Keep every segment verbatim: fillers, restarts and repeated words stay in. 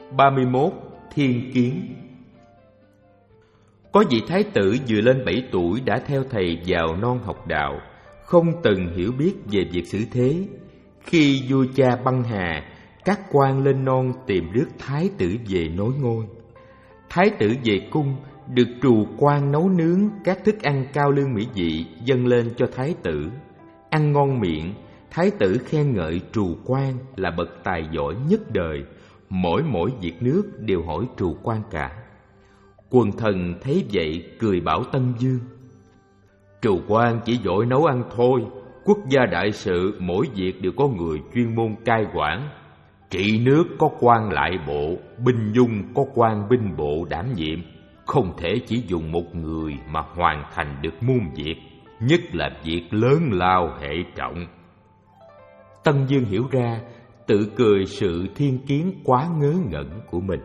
ba mươi mốt. Thiên kiến. Có vị thái tử vừa lên bảy tuổi đã theo thầy vào non học đạo, không từng hiểu biết về việc xử thế. Khi vua cha băng hà, các quan lên non tìm rước thái tử về nối ngôi. Thái tử về cung, được trù quan nấu nướng các thức ăn cao lương mỹ vị dâng lên cho thái tử. Ăn ngon miệng, thái tử khen ngợi trù quan là bậc tài giỏi nhất đời, mỗi mỗi việc nước đều hỏi trù quan cả. Quần thần thấy vậy cười bảo Tân Dương: Trù quan chỉ giỏi nấu ăn thôi, quốc gia đại sự mỗi việc đều có người chuyên môn cai quản. Trị nước có quan lại bộ, binh dung có quan binh bộ đảm nhiệm, không thể chỉ dùng một người mà hoàn thành được muôn việc, nhất là việc lớn lao hệ trọng. Tân Dương hiểu ra, tự cười sự thiên kiến quá ngớ ngẩn của mình.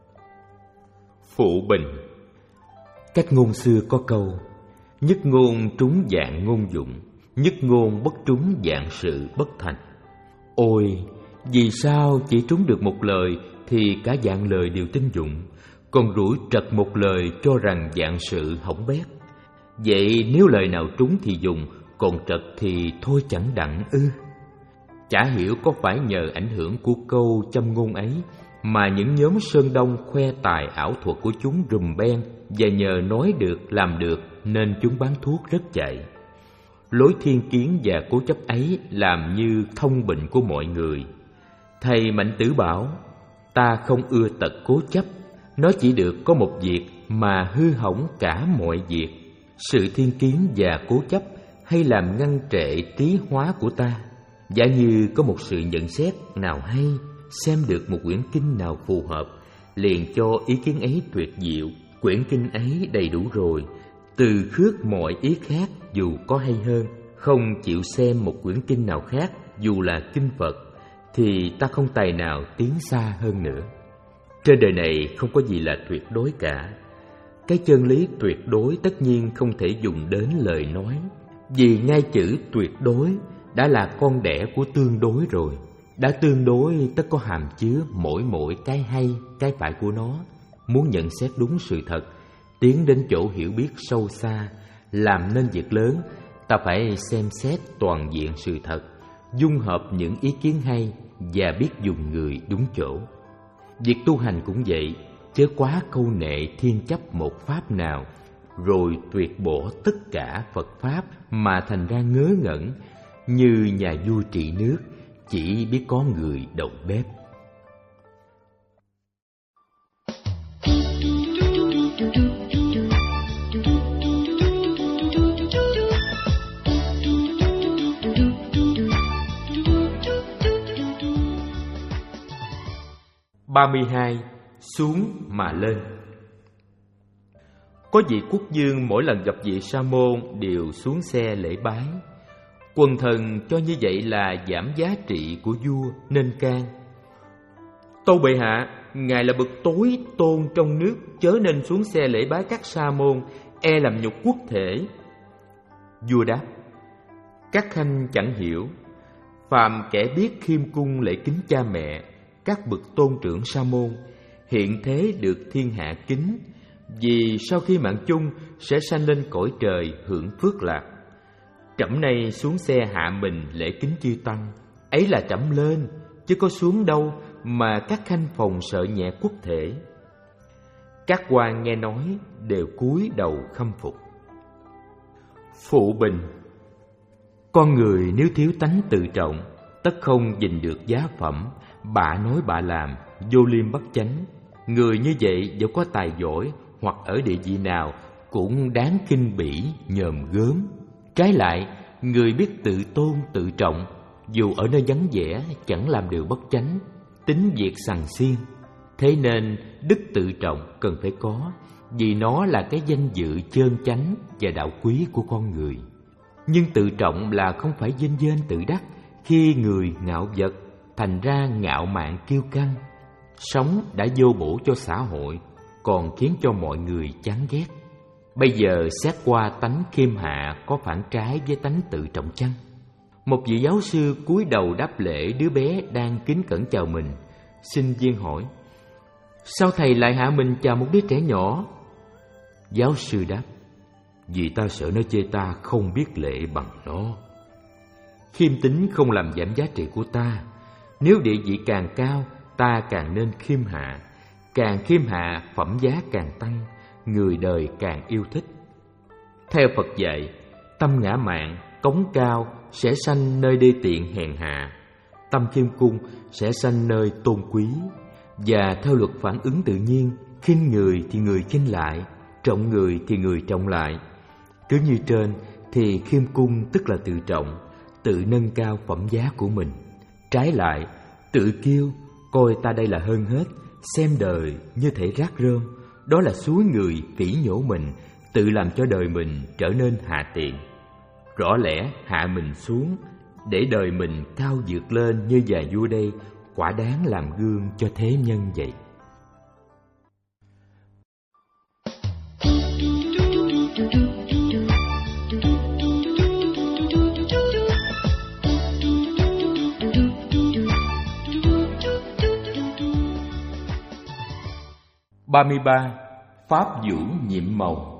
Phụ bình. Cách ngôn xưa có câu: nhất ngôn trúng dạng ngôn dụng, nhất ngôn bất trúng dạng sự bất thành. Ôi, vì sao chỉ trúng được một lời thì cả dạng lời đều tin dụng, còn rủi trật một lời cho rằng dạng sự hỏng bét? Vậy nếu lời nào trúng thì dùng, còn trật thì thôi chẳng đặng ư? Chả hiểu có phải nhờ ảnh hưởng của câu châm ngôn ấy mà những nhóm Sơn Đông khoe tài ảo thuật của chúng rùm beng, và nhờ nói được làm được nên chúng bán thuốc rất chạy. Lối thiên kiến và cố chấp ấy làm như thông bệnh của mọi người. Thầy Mạnh Tử bảo: ta không ưa tật cố chấp, nó chỉ được có một việc mà hư hỏng cả mọi việc. Sự thiên kiến và cố chấp hay làm ngăn trệ trí hóa của ta. Giả như có một sự nhận xét nào hay, xem được một quyển kinh nào phù hợp, liền cho ý kiến ấy tuyệt diệu, quyển kinh ấy đầy đủ rồi, từ khước mọi ý khác dù có hay hơn, không chịu xem một quyển kinh nào khác dù là kinh Phật, thì ta không tài nào tiến xa hơn nữa. Trên đời này không có gì là tuyệt đối cả. Cái chân lý tuyệt đối tất nhiên không thể dùng đến lời nói, vì ngay chữ tuyệt đối đã là con đẻ của tương đối rồi. Đã tương đối tất có hàm chứa mỗi mỗi cái hay, cái phải của nó. Muốn nhận xét đúng sự thật, tiến đến chỗ hiểu biết sâu xa, làm nên việc lớn, ta phải xem xét toàn diện sự thật, dung hợp những ý kiến hay và biết dùng người đúng chỗ. Việc tu hành cũng vậy, chớ quá câu nệ thiên chấp một pháp nào, rồi tuyệt bỏ tất cả Phật pháp mà thành ra ngớ ngẩn, như nhà vua trị nước chỉ biết có người đầu bếp. ba mươi hai. Xuống mà lên. Có vị quốc vương mỗi lần gặp vị sa môn đều xuống xe lễ bái. Quần thần cho như vậy là giảm giá trị của vua nên can: Tâu bệ hạ, ngài là bậc tối tôn trong nước, chớ nên xuống xe lễ bái các sa môn, e làm nhục quốc thể. Vua đáp: các khanh chẳng hiểu, phàm kẻ biết khiêm cung lễ kính cha mẹ, các bậc tôn trưởng sa môn, hiện thế được thiên hạ kính, vì sau khi mạng chung sẽ sanh lên cõi trời hưởng phước lạc. Trẫm nay xuống xe hạ mình lễ kính chư tăng, ấy là trẫm lên, chứ có xuống đâu mà các khanh phòng sợ nhẹ quốc thể. Các quan nghe nói đều cúi đầu khâm phục. Phụ bình. Con người nếu thiếu tánh tự trọng, tất không gìn được giá phẩm, bạ nói bạ làm, vô liêm bất chánh. Người như vậy dẫu có tài giỏi hoặc ở địa vị nào cũng đáng khinh bỉ nhòm gớm. Trái lại, người biết tự tôn tự trọng, dù ở nơi vắng vẻ chẳng làm điều bất chánh, tính việc sằng xiên. Thế nên đức tự trọng cần phải có, vì nó là cái danh dự chơn chánh và đạo quý của con người. Nhưng tự trọng là không phải vênh vênh tự đắc, khi người ngạo vật, thành ra ngạo mạn kiêu căng. Sống đã vô bổ cho xã hội, còn khiến cho mọi người chán ghét. Bây giờ xét qua tánh khiêm hạ có phản trái với tánh tự trọng chăng? Một vị giáo sư cúi đầu đáp lễ đứa bé đang kính cẩn chào mình. Sinh viên hỏi: Sao thầy lại hạ mình chào một đứa trẻ nhỏ? Giáo sư đáp: Vì ta sợ nó chê ta không biết lễ bằng nó. Khiêm tính không làm giảm giá trị của ta. Nếu địa vị càng cao, ta càng nên khiêm hạ. Càng khiêm hạ, phẩm giá càng tăng, người đời càng yêu thích. Theo Phật dạy, tâm ngã mạn, cống cao sẽ sanh nơi đê tiện hèn hạ, tâm khiêm cung sẽ sanh nơi tôn quý. Và theo luật phản ứng tự nhiên, khinh người thì người khinh lại, trọng người thì người trọng lại. Cứ như trên thì khiêm cung tức là tự trọng, tự nâng cao phẩm giá của mình. Trái lại, tự kiêu, coi ta đây là hơn hết, xem đời như thể rác rơm, đó là xúi người phỉ nhổ mình, tự làm cho đời mình trở nên hạ tiện. Rõ lẽ hạ mình xuống để đời mình cao vượt lên như nhà vua đây, quả đáng làm gương cho thế nhân vậy. ba mươi ba. Pháp vũ nhiệm màu.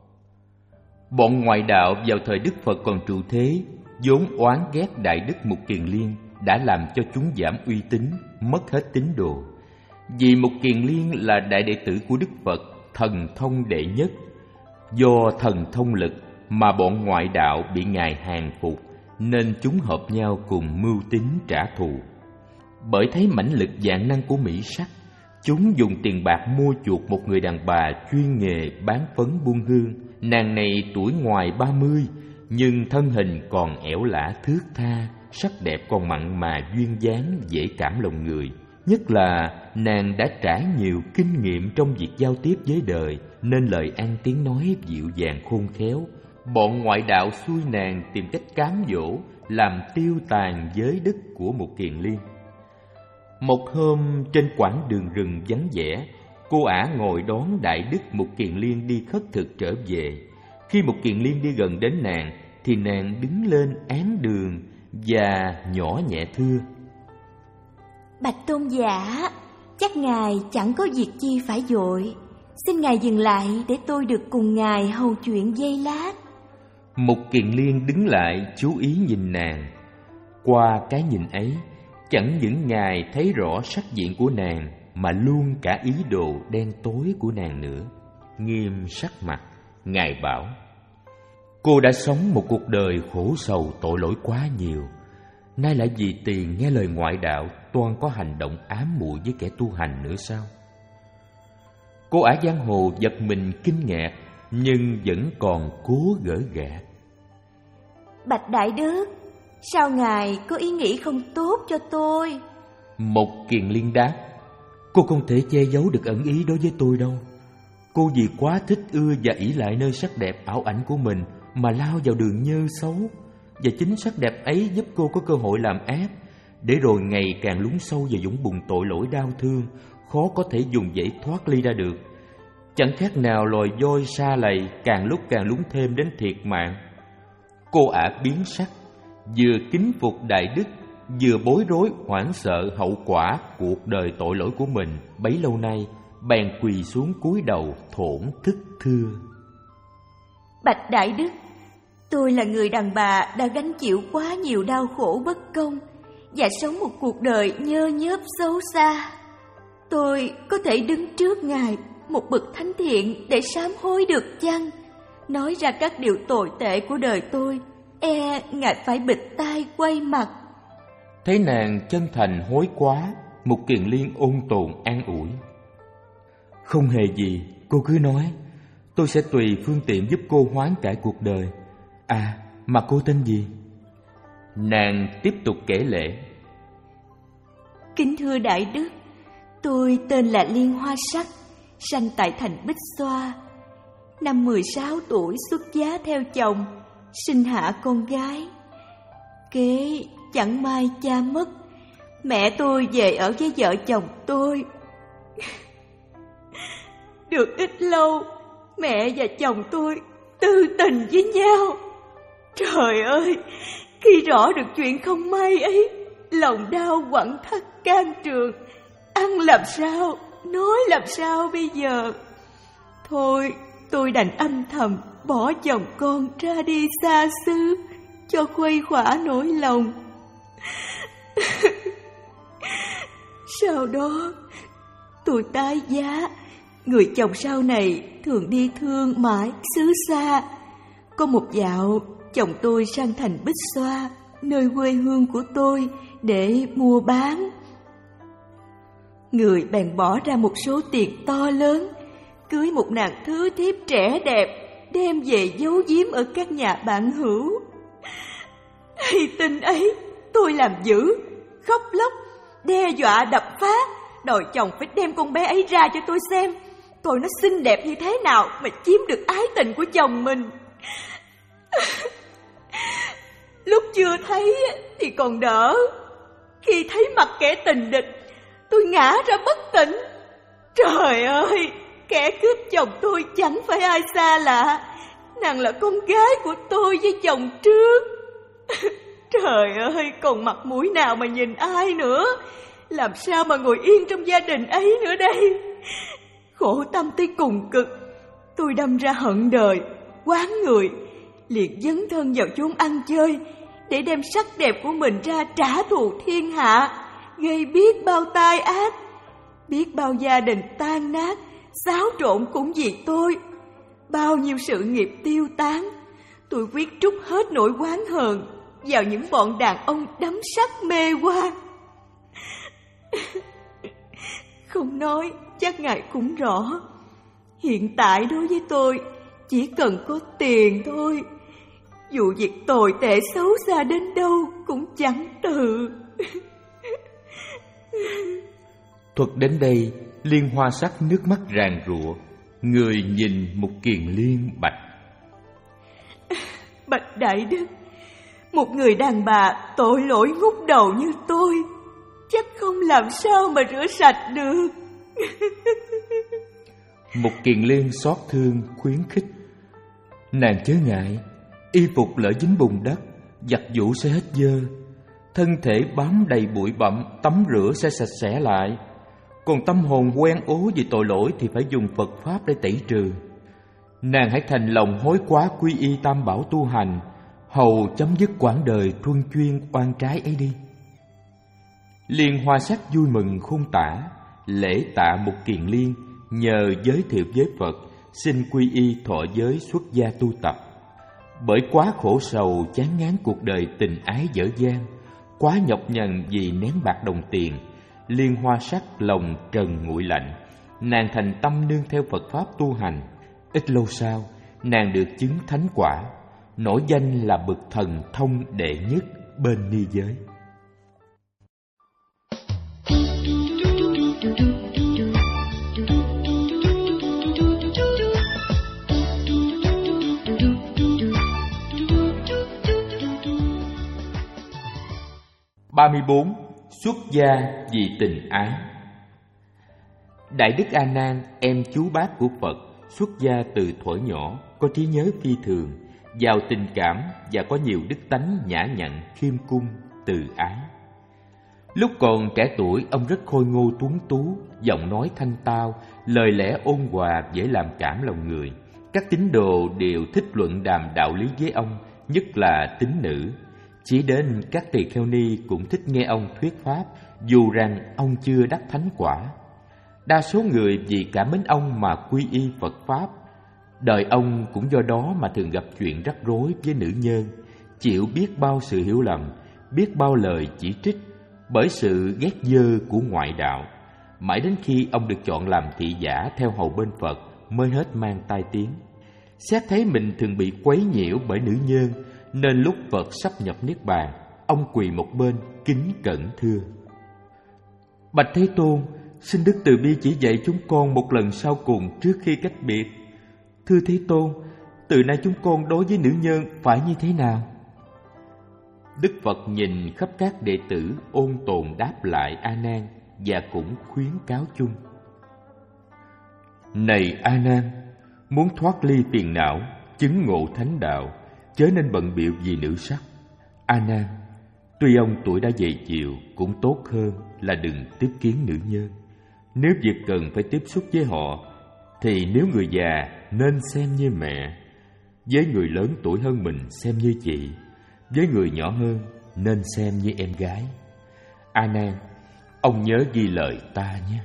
Bọn ngoại đạo vào thời Đức Phật còn trụ thế, vốn oán ghét Đại Đức Mục Kiền Liên, đã làm cho chúng giảm uy tín, mất hết tín đồ. Vì Mục Kiền Liên là đại đệ tử của Đức Phật, thần thông đệ nhất. Do thần thông lực mà bọn ngoại đạo bị Ngài hàng phục, nên chúng hợp nhau cùng mưu tính trả thù. Bởi thấy mãnh lực vạn năng của mỹ sắc, chúng dùng tiền bạc mua chuộc một người đàn bà chuyên nghề bán phấn buôn hương. Nàng này tuổi ngoài ba mươi, nhưng thân hình còn ẻo lả thướt tha, sắc đẹp còn mặn mà duyên dáng, dễ cảm lòng người. Nhất là nàng đã trải nhiều kinh nghiệm trong việc giao tiếp với đời, nên lời ăn tiếng nói dịu dàng khôn khéo. Bọn ngoại đạo xui nàng tìm cách cám dỗ, làm tiêu tàn giới đức của Mục Kiền Liên. Một hôm trên quãng đường rừng vắng vẻ, cô ả ngồi đón Đại Đức Mục Kiền Liên đi khất thực trở về. Khi Mục Kiền Liên đi gần đến nàng, thì nàng đứng lên án đường và nhỏ nhẹ thưa: Bạch tôn giả, chắc ngài chẳng có việc chi phải vội, xin ngài dừng lại để tôi được cùng ngài hầu chuyện giây lát. Mục Kiền Liên đứng lại chú ý nhìn nàng. Qua cái nhìn ấy, chẳng những ngài thấy rõ sắc diện của nàng, mà luôn cả ý đồ đen tối của nàng nữa. Nghiêm sắc mặt, ngài bảo: Cô đã sống một cuộc đời khổ sầu tội lỗi quá nhiều, nay lại vì tiền nghe lời ngoại đạo toan có hành động ám muội với kẻ tu hành nữa sao? Cô ả giang hồ giật mình kinh ngạc, nhưng vẫn còn cố gỡ gạt. Bạch Đại Đức, sao ngài có ý nghĩ không tốt cho tôi? Mục Kiền Liên đáp: Cô không thể che giấu được ẩn ý đối với tôi đâu. Cô vì quá thích ưa và ỷ lại nơi sắc đẹp ảo ảnh của mình mà lao vào đường nhơ xấu, và chính sắc đẹp ấy giúp cô có cơ hội làm ác, để rồi ngày càng lún sâu vào vũng bùn tội lỗi đau thương, khó có thể dùng dãy thoát ly ra được. Chẳng khác nào loài voi sa lầy càng lúc càng lún thêm đến thiệt mạng. Cô ả biến sắc, vừa kính phục Đại Đức, vừa bối rối hoảng sợ hậu quả cuộc đời tội lỗi của mình bấy lâu nay, bèn quỳ xuống cúi đầu thổn thức thưa: Bạch Đại Đức, tôi là người đàn bà đã gánh chịu quá nhiều đau khổ bất công và sống một cuộc đời nhơ nhớp xấu xa. Tôi có thể đứng trước ngài, một bậc thánh thiện, để sám hối được chăng? Nói ra các điều tồi tệ của đời tôi, e ngài phải bịt tai quay mặt. Thấy nàng chân thành hối quá, Mục Kiền Liên ôn tồn an ủi: Không hề gì, cô cứ nói, tôi sẽ tùy phương tiện giúp cô hoán cải cuộc đời. À, mà cô tên gì? Nàng tiếp tục kể lễ: Kính thưa Đại Đức, tôi tên là Liên Hoa Sắc, sanh tại thành Bích Xoa. Năm mười sáu tuổi xuất giá theo chồng, sinh hạ con gái. Kế chẳng may cha mất, mẹ tôi về ở với vợ chồng tôi. Được ít lâu, mẹ và chồng tôi tư tình với nhau. Trời ơi, khi rõ được chuyện không may ấy, lòng đau quặn thắt can trường, ăn làm sao nói làm sao bây giờ? Thôi, tôi đành âm thầm bỏ chồng con ra đi xa xứ cho khuây khỏa nỗi lòng. Sau đó tôi tái giá, người chồng sau này thường đi thương mãi xứ xa. Có một dạo, chồng tôi sang thành Bích Xoa, nơi quê hương của tôi, để mua bán. Người bèn bỏ ra một số tiền to lớn, cưới một nàng thứ thiếp trẻ đẹp, đem về giấu giếm ở các nhà bạn hữu. Hay tin ấy, tôi làm dữ, khóc lóc, đe dọa đập phá, đòi chồng phải đem con bé ấy ra cho tôi xem, coi nó xinh đẹp như thế nào mà chiếm được ái tình của chồng mình. Lúc chưa thấy thì còn đỡ, khi thấy mặt kẻ tình địch, tôi ngã ra bất tỉnh. Trời ơi, kẻ cướp chồng tôi chẳng phải ai xa lạ, nàng là con gái của tôi với chồng trước. Trời ơi, còn mặt mũi nào mà nhìn ai nữa, làm sao mà ngồi yên trong gia đình ấy nữa đây? Khổ tâm tới cùng cực, tôi đâm ra hận đời, oán người, liền dấn thân vào chốn ăn chơi để đem sắc đẹp của mình ra trả thù thiên hạ, gây biết bao tai ác, biết bao gia đình tan nát, xáo trộn cũng vì tôi. Bao nhiêu sự nghiệp tiêu tán, tôi quyết trút hết nỗi oán hờn vào những bọn đàn ông đắm sắc mê hoa. Không nói, chắc ngài cũng rõ. Hiện tại đối với tôi, chỉ cần có tiền thôi. Dù việc tồi tệ xấu xa đến đâu cũng chẳng từ. Thuật đến đây, Liên Hoa Sắc nước mắt ràn rụa, người nhìn Mục Kiền Liên bạch: Bạch đại đức, một người đàn bà tội lỗi ngút đầu như tôi chắc không làm sao mà rửa sạch được. Mục Kiền Liên xót thương khuyến khích: Nàng chớ ngại, y phục lỡ dính bùn đất, giặt giũ sẽ hết dơ, thân thể bám đầy bụi bặm, tắm rửa sẽ sạch sẽ lại. Còn tâm hồn quen ố vì tội lỗi thì phải dùng Phật Pháp để tẩy trừ. Nàng hãy thành lòng hối quá quy y tam bảo tu hành, hầu chấm dứt quãng đời truân chuyên oan trái ấy đi. Liên Hoa Sắc vui mừng khôn tả, lễ tạ Mục Kiền Liên, nhờ giới thiệu với Phật, xin quy y thọ giới xuất gia tu tập. Bởi quá khổ sầu chán ngán cuộc đời tình ái dở dang, quá nhọc nhằn vì nén bạc đồng tiền, Liên Hoa Sắc lòng trần nguội lạnh, nàng thành tâm nương theo Phật Pháp tu hành. Ít lâu sau, nàng được chứng thánh quả, nổi danh là bậc thần thông đệ nhất bên ni giới. ba mươi bốn. Xuất gia vì tình ái. Đại đức A Nan, em chú bác của Phật, xuất gia từ thuở nhỏ, có trí nhớ phi thường, giàu tình cảm và có nhiều đức tánh nhã nhặn, khiêm cung, từ ái. Lúc còn trẻ tuổi, ông rất khôi ngô tuấn tú, giọng nói thanh tao, lời lẽ ôn hòa, dễ làm cảm lòng người. Các tín đồ đều thích luận đàm đạo lý với ông, nhất là tín nữ. Chỉ đến các tỳ kheo ni cũng thích nghe ông thuyết pháp, dù rằng ông chưa đắc thánh quả. Đa số người vì cảm mến ông mà quy y Phật Pháp. Đời ông cũng do đó mà thường gặp chuyện rắc rối với nữ nhân, chịu biết bao sự hiểu lầm, biết bao lời chỉ trích, bởi sự ghét dơ của ngoại đạo. Mãi đến khi ông được chọn làm thị giả theo hầu bên Phật mới hết mang tai tiếng. Xét thấy mình thường bị quấy nhiễu bởi nữ nhân, nên lúc Phật sắp nhập Niết Bàn, ông quỳ một bên kính cẩn thưa: Bạch Thế Tôn, xin Đức từ bi chỉ dạy chúng con một lần sau cùng trước khi cách biệt. Thưa Thế Tôn, từ nay chúng con đối với nữ nhân phải như thế nào? Đức Phật nhìn khắp các đệ tử ôn tồn đáp lại A Nan và cũng khuyến cáo chung: Này A Nan, muốn thoát ly phiền não, chứng ngộ thánh đạo, chớ nên bận bịu vì nữ sắc. A Nan, tuy ông tuổi đã dày chiều, cũng tốt hơn là đừng tiếp kiến nữ nhân. Nếu việc cần phải tiếp xúc với họ, thì nếu người già nên xem như mẹ, với người lớn tuổi hơn mình xem như chị, với người nhỏ hơn nên xem như em gái. A Nan, ông nhớ ghi lời ta nhé.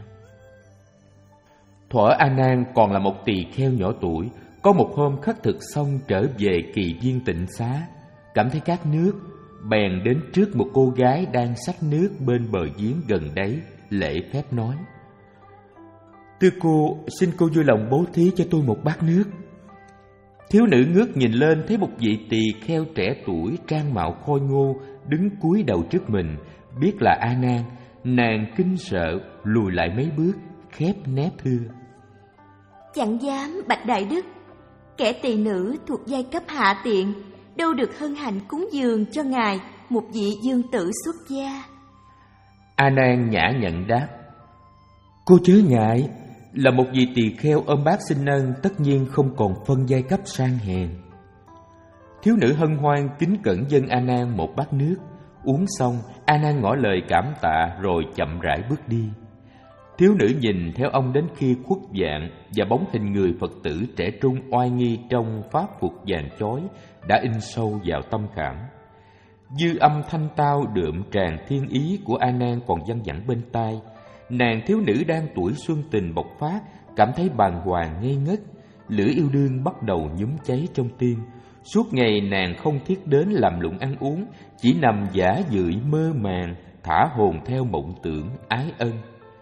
Thuở A Nan còn là một tỳ kheo nhỏ tuổi, có một hôm khất thực xong trở về kỳ viên tịnh xá, cảm thấy khát nước, bèn đến trước một cô gái đang xách nước bên bờ giếng gần đấy, lễ phép nói: "Thưa cô, xin cô vui lòng bố thí cho tôi một bát nước." Thiếu nữ ngước nhìn lên, thấy một vị tỳ kheo trẻ tuổi trang mạo khôi ngô đứng cúi đầu trước mình, biết là A Nan. Nàng kinh sợ lùi lại mấy bước, khép nép thưa: "Chẳng dám bạch đại đức, kẻ tỳ nữ thuộc giai cấp hạ tiện, đâu được hân hạnh cúng dường cho ngài một vị dương tử xuất gia." A Nan nhã nhặn đáp: "Cô chớ ngại, là một vị tỳ kheo ôm bát xin ân, tất nhiên không còn phân giai cấp sang hèn." Thiếu nữ hân hoan kính cẩn dâng A Nan một bát nước. Uống xong, A Nan ngỏ lời cảm tạ rồi chậm rãi bước đi. Thiếu nữ nhìn theo ông đến khi khuất dạng, và bóng hình người Phật tử trẻ trung oai nghi trong pháp phục vàng chói đã in sâu vào tâm khảm. Dư âm thanh tao đượm tràn thiên ý của A Nan còn văng vẳng bên tai. Nàng thiếu nữ đang tuổi xuân tình bộc phát, cảm thấy bàng hoàng ngây ngất, lửa yêu đương bắt đầu nhúm cháy trong tim. Suốt ngày nàng không thiết đến làm lụng ăn uống, chỉ nằm giả dưỡi mơ màng, thả hồn theo mộng tưởng ái ân.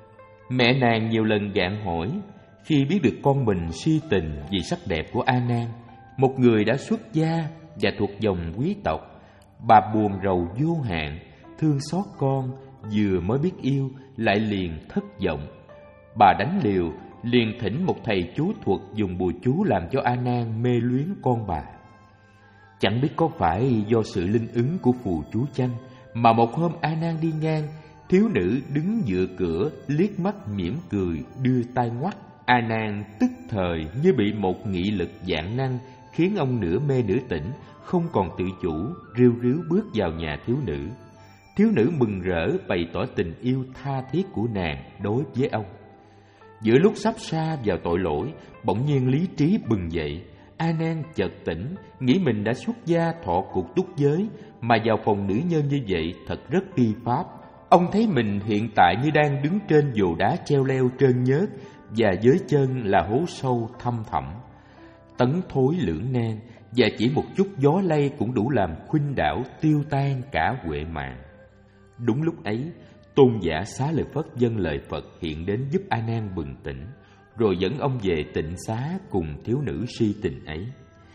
Mẹ nàng nhiều lần gạn hỏi, khi biết được con mình si tình vì sắc đẹp của A Nan, một người đã xuất gia và thuộc dòng quý tộc, bà buồn rầu vô hạn, thương xót con, vừa mới biết yêu lại liền thất vọng. Bà đánh liều, liền thỉnh một thầy chú thuật dùng bùa chú làm cho A Nan mê luyến con bà. Chẳng biết có phải do sự linh ứng của phù chú chăng, mà một hôm A Nan đi ngang, thiếu nữ đứng dựa cửa liếc mắt mỉm cười đưa tay ngoắt. A Nan tức thời như bị một nghị lực vạn năng khiến ông nửa mê nửa tỉnh, không còn tự chủ, ríu ríu bước vào nhà thiếu nữ. Thiếu nữ mừng rỡ bày tỏ tình yêu tha thiết của nàng đối với ông. Giữa lúc sắp sa vào tội lỗi, bỗng nhiên lý trí bừng dậy. A Nan chợt tỉnh, nghĩ mình đã xuất gia thọ cuộc túc giới, mà vào phòng nữ nhân như vậy thật rất phi pháp. Ông thấy mình hiện tại như đang đứng trên vồ đá treo leo trơn nhớt, và dưới chân là hố sâu thăm thẳm, tấn thối lưỡng nan, và chỉ một chút gió lay cũng đủ làm khuynh đảo tiêu tan cả huệ mạng. Đúng lúc ấy, tôn giả Xá Lợi Phất dâng lời Phật hiện đến giúp A Nan bừng tỉnh, rồi dẫn ông về tịnh xá cùng thiếu nữ si tình ấy.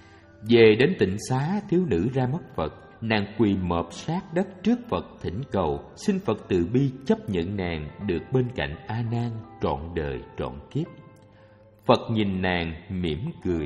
Về đến tịnh xá, thiếu nữ ra mắt Phật, nàng quỳ mọp sát đất trước Phật thỉnh cầu, xin Phật từ bi chấp nhận nàng được bên cạnh A Nan trọn đời trọn kiếp. Phật nhìn nàng mỉm cười: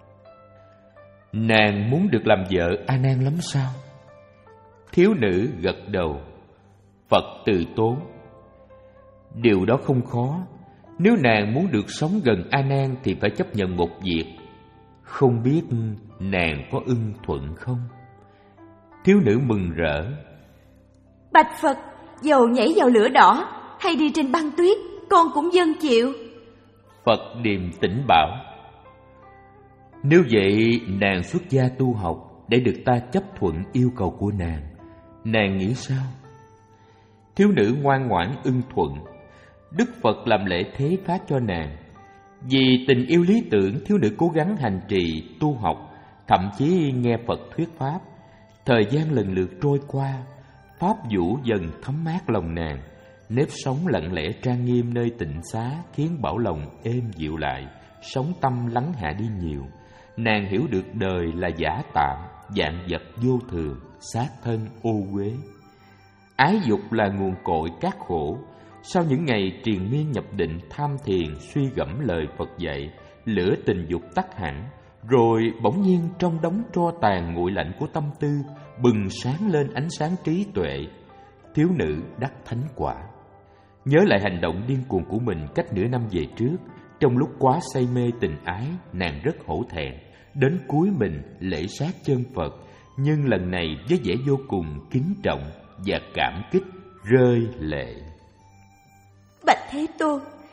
"Nàng muốn được làm vợ A Nan lắm sao?" Thiếu nữ gật đầu. Phật từ tốn: "Điều đó không khó. Nếu nàng muốn được sống gần A Nan thì phải chấp nhận một việc. Không biết nàng có ưng thuận không?" Thiếu nữ mừng rỡ: "Bạch Phật, dầu nhảy vào lửa đỏ hay đi trên băng tuyết, con cũng dâng chịu." Phật điềm tĩnh bảo: "Nếu vậy nàng xuất gia tu học để được ta chấp thuận yêu cầu của nàng, nàng nghĩ sao?" Thiếu nữ ngoan ngoãn ưng thuận. Đức Phật làm lễ thế phát cho nàng. Vì tình yêu lý tưởng, thiếu nữ cố gắng hành trì tu học, thậm chí nghe Phật thuyết pháp. Thời gian lần lượt trôi qua, pháp vũ dần thấm mát lòng nàng. Nếp sống lặng lẽ trang nghiêm nơi tịnh xá khiến bảo lòng êm dịu lại, sống tâm lắng hạ đi nhiều. Nàng hiểu được đời là giả tạm, vạn vật vô thường, xác thân ô uế. Ái dục là nguồn cội các khổ. Sau những ngày triền miên nhập định tham thiền, suy gẫm lời Phật dạy, lửa tình dục tắt hẳn, rồi bỗng nhiên trong đống tro tàn nguội lạnh của tâm tư bừng sáng lên ánh sáng trí tuệ. Thiếu nữ đắc thánh quả. Nhớ lại hành động điên cuồng của mình cách nửa năm về trước, trong lúc quá say mê tình ái, nàng rất hổ thẹn, đến cúi mình lễ sát chân Phật, nhưng lần này với vẻ vô cùng kính trọng và cảm kích, rơi lệ. "Bạch Thế Tôn,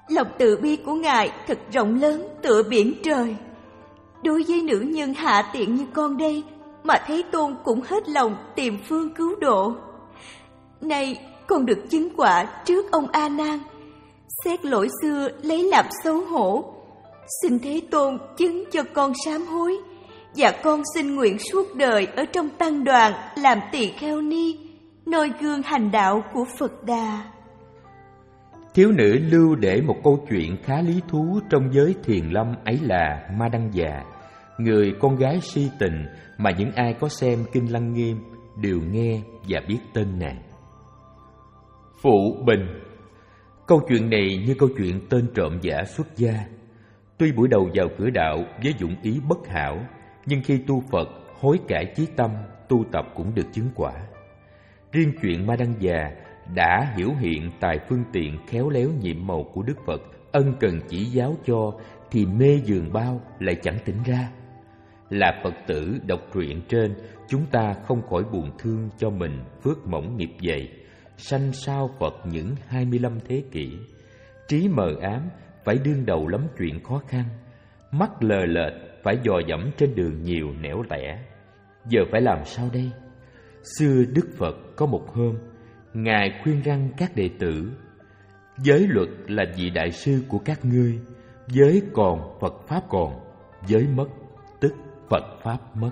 Lòng từ bi của Ngài thật rộng lớn tựa biển trời. Đối với nữ nhân hạ tiện như con đây mà Thế Tôn cũng hết lòng tìm phương cứu độ. Nay con được chứng quả trước ông A Nan, xét lỗi xưa lấy làm xấu hổ. Xin Thế Tôn chứng cho con sám hối, và con xin nguyện suốt đời ở trong tăng đoàn làm tỳ kheo ni, noi gương hành đạo của Phật Đà. Thiếu nữ lưu để một câu chuyện khá lý thú trong giới thiền lâm ấy là Ma Đăng Già, người con gái si tình mà những ai có xem Kinh Lăng Nghiêm đều nghe và biết tên nàng. Phụ Bình. Câu chuyện này như câu chuyện tên trộm giả xuất gia. Tuy buổi đầu vào cửa đạo với dụng ý bất hảo, nhưng khi tu Phật hối cải chí tâm, tu tập cũng được chứng quả. Riêng chuyện Ma Đăng Già đã hiểu hiện tài phương tiện khéo léo nhiệm màu của Đức Phật, ân cần chỉ giáo cho, thì mê giường bao lại chẳng tỉnh ra. Là Phật tử đọc truyện trên, chúng ta không khỏi buồn thương cho mình phước mỏng nghiệp dày, sanh sao Phật những hai mươi lăm thế kỷ. Trí mờ ám phải đương đầu lắm chuyện khó khăn, mắt lờ lệch phải dò dẫm trên đường nhiều nẻo lẻ. Giờ phải làm sao đây? Xưa Đức Phật có một hôm, Ngài khuyên răn các đệ tử: giới luật là vị đại sư của các ngươi, giới còn Phật Pháp còn, giới mất tức Phật Pháp mất.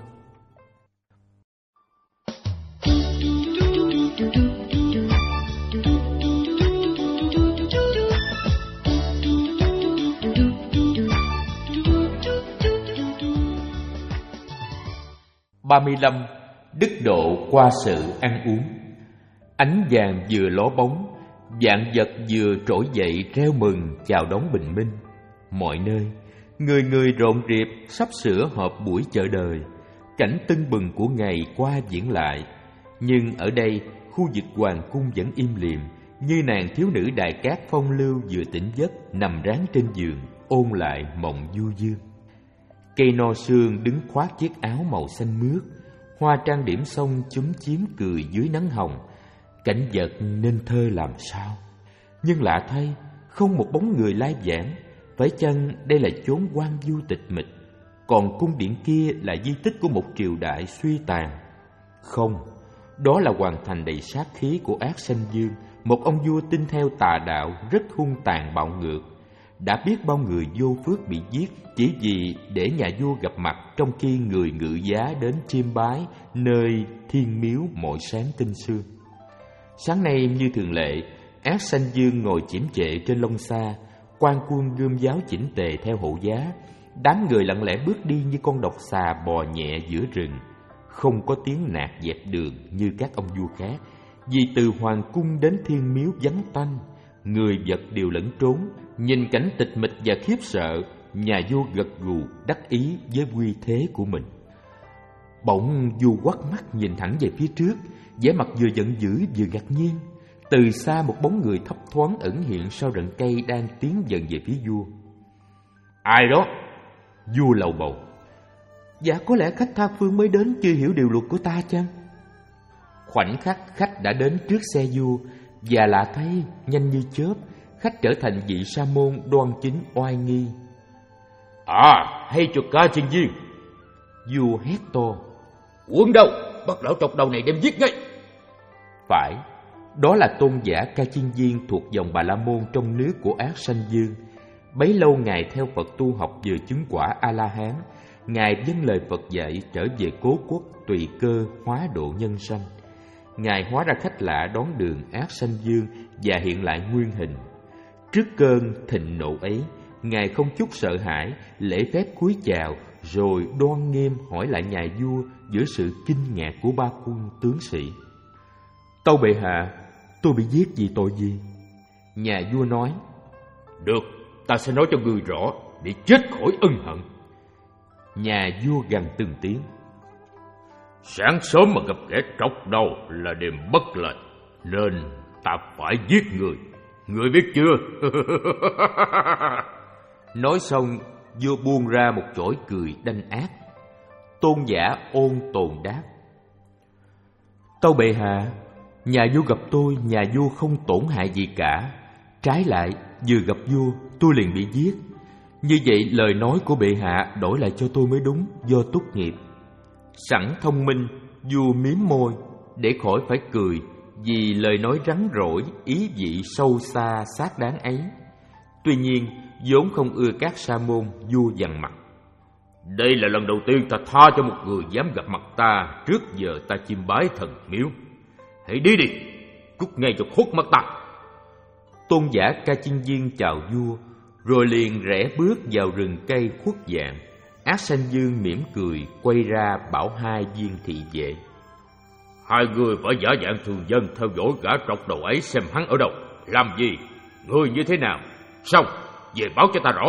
ba mươi lăm. Đức độ qua sự ăn uống. Ánh vàng vừa ló bóng, vạn vật vừa trỗi dậy reo mừng chào đón bình minh. Mọi nơi, người người rộn rịp sắp sửa họp buổi chợ đời. Cảnh tưng bừng của ngày qua diễn lại. Nhưng ở đây, khu vực hoàng cung vẫn im lìm, như nàng thiếu nữ Đài Cát phong lưu vừa tỉnh giấc, nằm ráng trên giường, ôn lại mộng du dương. Cây no sương đứng khoác chiếc áo màu xanh mướt, hoa trang điểm xong chúm chím cười dưới nắng hồng. Cảnh vật nên thơ làm sao. Nhưng lạ thay, không một bóng người lai vãng. Phải chăng đây là chốn hoang vu tịch mịch, còn cung điện kia là di tích của một triều đại suy tàn? Không, đó là hoàng thành đầy sát khí của Ác Sanh Dương, một ông vua tin theo tà đạo rất hung tàn bạo ngược. Đã biết bao người vô phước bị giết chỉ vì để nhà vua gặp mặt, trong khi người ngự giá đến chiêm bái nơi thiên miếu mỗi sáng tinh sương. Sáng nay như thường lệ, Ác Sanh Dương ngồi chiếm trệ trên lông xa, quan quân gươm giáo chỉnh tề theo hộ giá. Đám người lặng lẽ bước đi như con độc xà bò nhẹ giữa rừng, không có tiếng nạt dẹp đường như các ông vua khác. Vì từ hoàng cung đến thiên miếu vắng tanh, người vật đều lẫn trốn. Nhìn cảnh tịch mịch và khiếp sợ, nhà vua gật gù đắc ý với uy thế của mình. Bỗng vua quắt mắt nhìn thẳng về phía trước, vẻ mặt vừa giận dữ vừa ngạc nhiên. Từ xa một bóng người thấp thoáng ẩn hiện sau rặng cây đang tiến dần về phía vua. Ai đó? Vua lầu bầu. Dạ có lẽ khách tha phương mới đến, chưa hiểu điều luật của ta chăng? Khoảnh khắc khách đã đến trước xe vua, và lạ thay, nhanh như chớp, khách trở thành vị sa môn đoan chính oai nghi. À, hay cho Ca Chiên Viên! Vua hét to. Quân đâu? Bắt lão trọc đầu này đem giết ngay! Phải, đó là tôn giả Ca Chiên Viên thuộc dòng Bà La Môn trong nước của Ác Sanh Dương. Bấy lâu Ngài theo Phật tu học vừa chứng quả A-la-hán, Ngài vâng lời Phật dạy trở về cố quốc tùy cơ hóa độ nhân sanh. Ngài hóa ra khách lạ đón đường Ác Sanh Dương và hiện lại nguyên hình. Trước cơn thịnh nộ ấy, Ngài không chút sợ hãi, lễ phép cúi chào, rồi đoan nghiêm hỏi lại nhà vua giữa sự kinh ngạc của ba quân tướng sĩ. Tâu bệ hạ, tôi bị giết vì tội gì? Nhà vua nói. Được, ta sẽ nói cho người rõ, để chết khỏi ân hận. Nhà vua gằn từng tiếng. Sáng sớm mà gặp kẻ trọc đầu là đêm bất lợi, nên ta phải giết người. Người biết chưa? Nói xong, vua buông ra một chổi cười đanh ác. Tôn giả ôn tồn đáp. Tâu bệ hạ, nhà vua gặp tôi, nhà vua không tổn hại gì cả. Trái lại, vừa gặp vua, tôi liền bị giết. Như vậy lời nói của bệ hạ đổi lại cho tôi mới đúng, do túc nghiệp. Sẵn thông minh, vua miếm môi để khỏi phải cười vì lời nói rắn rỏi, ý vị sâu xa xác đáng ấy. Tuy nhiên, vốn không ưa các sa môn, vua dằn mặt: Đây là lần đầu tiên ta tha cho một người dám gặp mặt ta trước giờ ta chiêm bái thần miếu. Hãy đi đi, cút ngay cho khuất mắt ta. Tôn giả Ca Chiên Viên chào vua, rồi liền rẽ bước vào rừng cây khuất dạng. Ác Sanh Dương mỉm cười quay ra bảo hai viên thị vệ: Hai người phải giả dạng thường dân theo dõi gã trọc đầu ấy xem hắn ở đâu, làm gì, người như thế nào. Xong, về báo cho ta rõ.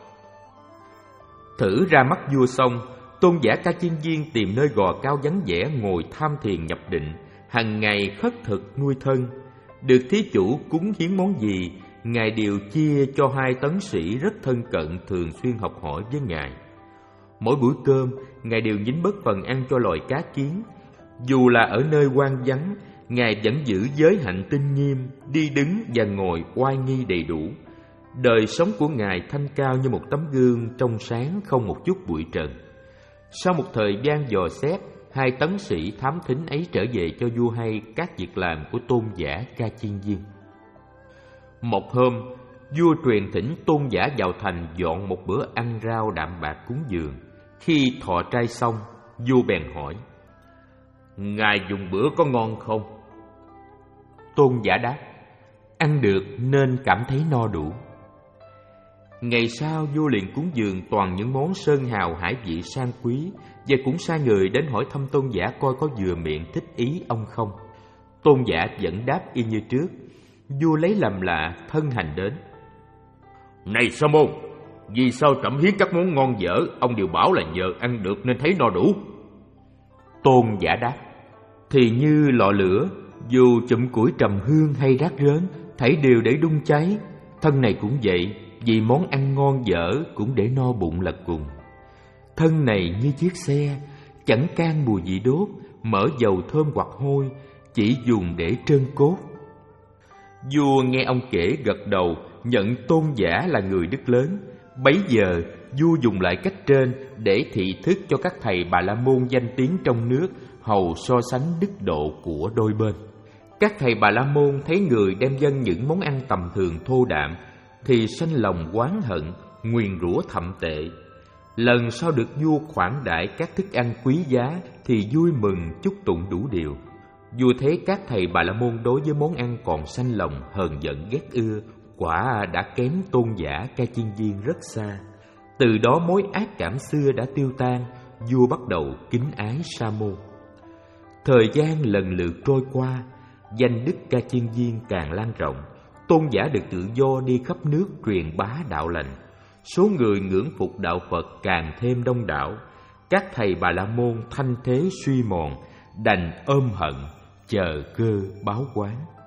Thử ra mắt vua xong, tôn giả Ca Chiên Viên tìm nơi gò cao vắng vẻ ngồi tham thiền nhập định, hằng ngày khất thực nuôi thân. Được thí chủ cúng hiến món gì, ngài đều chia cho hai tấn sĩ rất thân cận thường xuyên học hỏi với ngài. Mỗi buổi cơm, ngài đều nhín bớt phần ăn cho loài cá kiến. Dù là ở nơi hoang vắng, ngài vẫn giữ giới hạnh tinh nghiêm, đi đứng và ngồi oai nghi đầy đủ. Đời sống của ngài thanh cao như một tấm gương trong sáng, không một chút bụi trần. Sau một thời gian dò xét, hai tấn sĩ thám thính ấy trở về cho vua hay các việc làm của tôn giả Ca Chiên Viên. Một hôm, vua truyền thỉnh tôn giả vào thành dọn một bữa ăn rau đạm bạc cúng dường. Khi thọ trai xong, vua bèn hỏi: Ngài dùng bữa có ngon không? Tôn giả đáp: Ăn được nên cảm thấy no đủ. Ngày sau, vua liền cúng dường toàn những món sơn hào hải vị sang quý, và cũng sai người đến hỏi thăm tôn giả coi có vừa miệng thích ý ông không. Tôn giả vẫn đáp y như trước. Vua lấy làm lạ, thân hành đến: Này Sa môn, vì sao trẫm hiến các món ngon dở, ông đều bảo là nhờ ăn được nên thấy no đủ? Tôn giả đáp: Thì như lò lửa, dù chụm củi trầm hương hay rác rến, thảy đều để đun cháy. Thân này cũng vậy, vì món ăn ngon dở cũng để no bụng là cùng. Thân này như chiếc xe, chẳng can mùi vị đốt, mỡ dầu thơm hoặc hôi, chỉ dùng để trơn cốt. Vua nghe ông kể gật đầu, nhận tôn giả là người đức lớn. Bấy giờ vua dùng lại cách trên để thị thức cho các thầy Bà La Môn danh tiếng trong nước, hầu so sánh đức độ của đôi bên. Các thầy Bà La Môn thấy người đem dâng những món ăn tầm thường thô đạm thì sanh lòng oán hận, nguyền rủa thậm tệ. Lần sau được vua khoản đãi các thức ăn quý giá thì vui mừng chúc tụng đủ điều. Vua thấy các thầy Bà La Môn đối với món ăn còn sanh lòng hờn giận ghét ưa, quả đã kém tôn giả Ca Chiên Viên rất xa. Từ đó mối ác cảm xưa đã tiêu tan, vua bắt đầu kính ái Sa môn. Thời gian lần lượt trôi qua, danh đức Ca Chiên Viên càng lan rộng. Tôn giả được tự do đi khắp nước truyền bá đạo lành. Số người ngưỡng phục đạo Phật càng thêm đông đảo. Các thầy Bà La Môn thanh thế suy mòn, đành ôm hận chờ cơ báo oán.